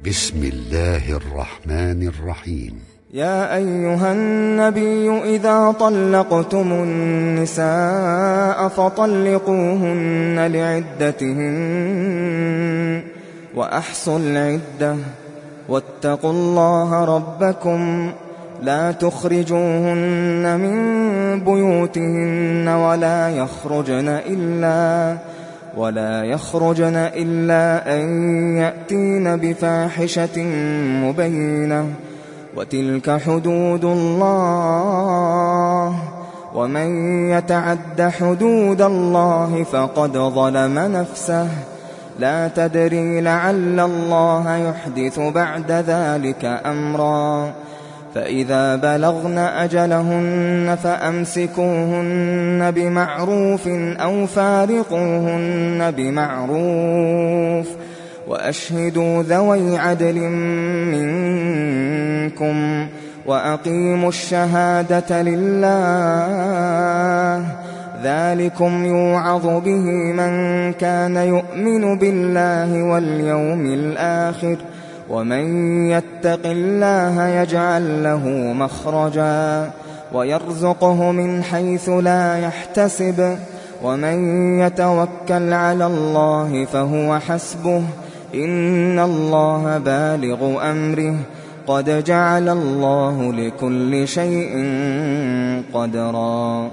بسم الله الرحمن الرحيم. يا أيها النبي إذا طلقتم النساء فطلقوهن لعدتهن وأحصوا العدة واتقوا الله ربكم لا تخرجوهن من بيوتهن ولا يخرجن إلا أن يأتين بفاحشة مبينة وتلك حدود الله ومن يتعد حدود الله فقد ظلم نفسه لا تدري لعل الله يحدث بعد ذلك أمرا فإذا بلغن أجلهن فأمسكوهن بمعروف أو فارقوهن بمعروف وأشهدوا ذوي عدل منكم وأقيموا الشهادة لله ذلكم يوعظ به من كان يؤمن بالله واليوم الآخر ومن يتق الله يجعل له مخرجا ويرزقه من حيث لا يحتسب ومن يتوكل على الله فهو حسبه إن الله بالغ أمره قد جعل الله لكل شيء قدرا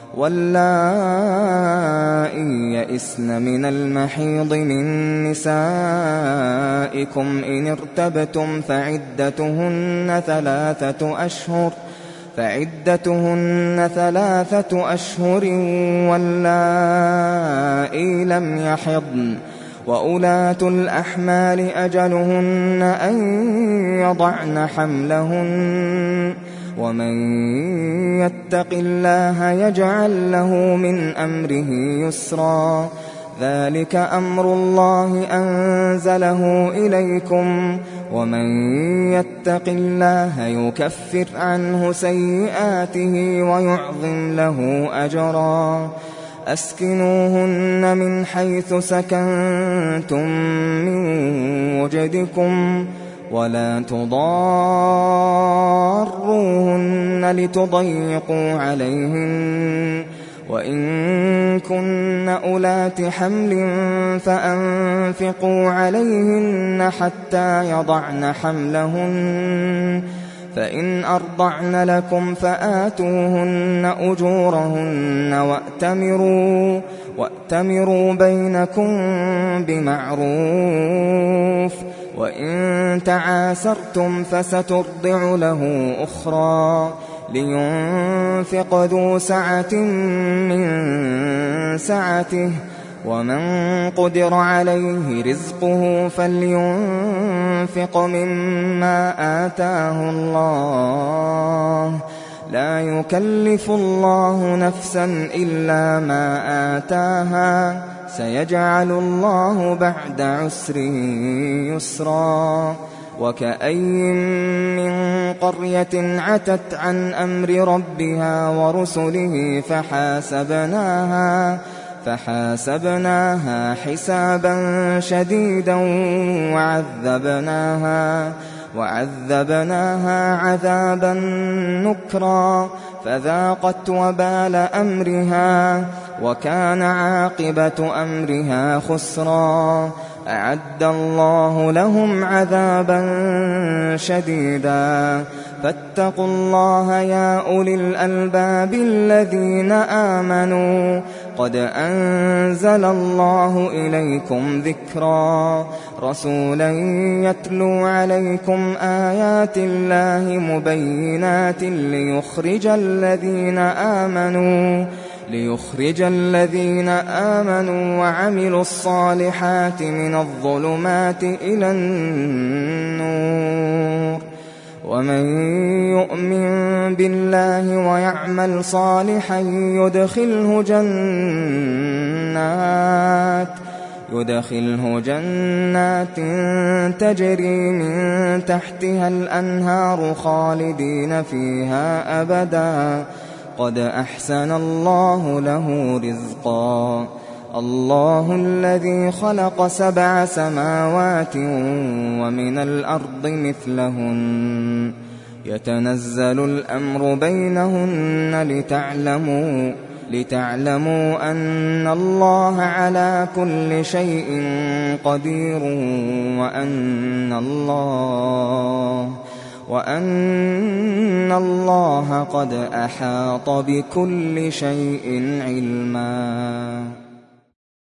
واللائي يئسن من المحيض من نسائكم إن ارتبتم فعدتهن 3 أشهر واللائي لم يحضن وأولاة الأحمال أجلهن أن يضعن حملهن ومن يتق الله يجعل له من أمره يسرا ذلك أمر الله أنزله إليكم ومن يتق الله يكفر عنه سيئاته ويعظم له أجرا أسكنوهن من حيث سكنتم من وجدكم ولا تضاروهن لتضيقوا عليهن وإن كن أولات حمل فأنفقوا عليهن حتى يضعن حملهن فإن أرضعن لكم فآتوهن أجورهن وأتمروا بينكم بمعروف وإن تعاسرتم فسترضع له أخرى لينفق ذو سعة من سعته ومن قدر عليه رزقه فلينفق مما آتاه الله لا يكلف الله نفسا إلا ما آتاها سيجعل الله بعد عسر يسرا وكأين من قرية عتت عن أمر ربها ورسله فحاسبناها حسابا شديدا وعذبناها عذابا نكرا فذاقت وبال أمرها وكان عاقبة أمرها خسرا أعد الله لهم عذابا شديدا فاتقوا الله يا أولي الألباب الذين آمنوا قد أنزل الله إليكم ذكرا رسولا يتلو عليكم آيات الله مبينات ليخرج الذين آمنوا وعملوا الصالحات من الظلمات إلى النور ومن يؤمن بالله ويعمل صالحا يدخله جنات تجري من تحتها الأنهار خالدين فيها أبدا قد أحسن الله له رزقا الله الذي خلق 7 سماوات ومن الأرض مثلهن يتنزل الأمر بينهن لتعلموا أن الله على كل شيء قدير وأن الله قد أحاط بكل شيء علما.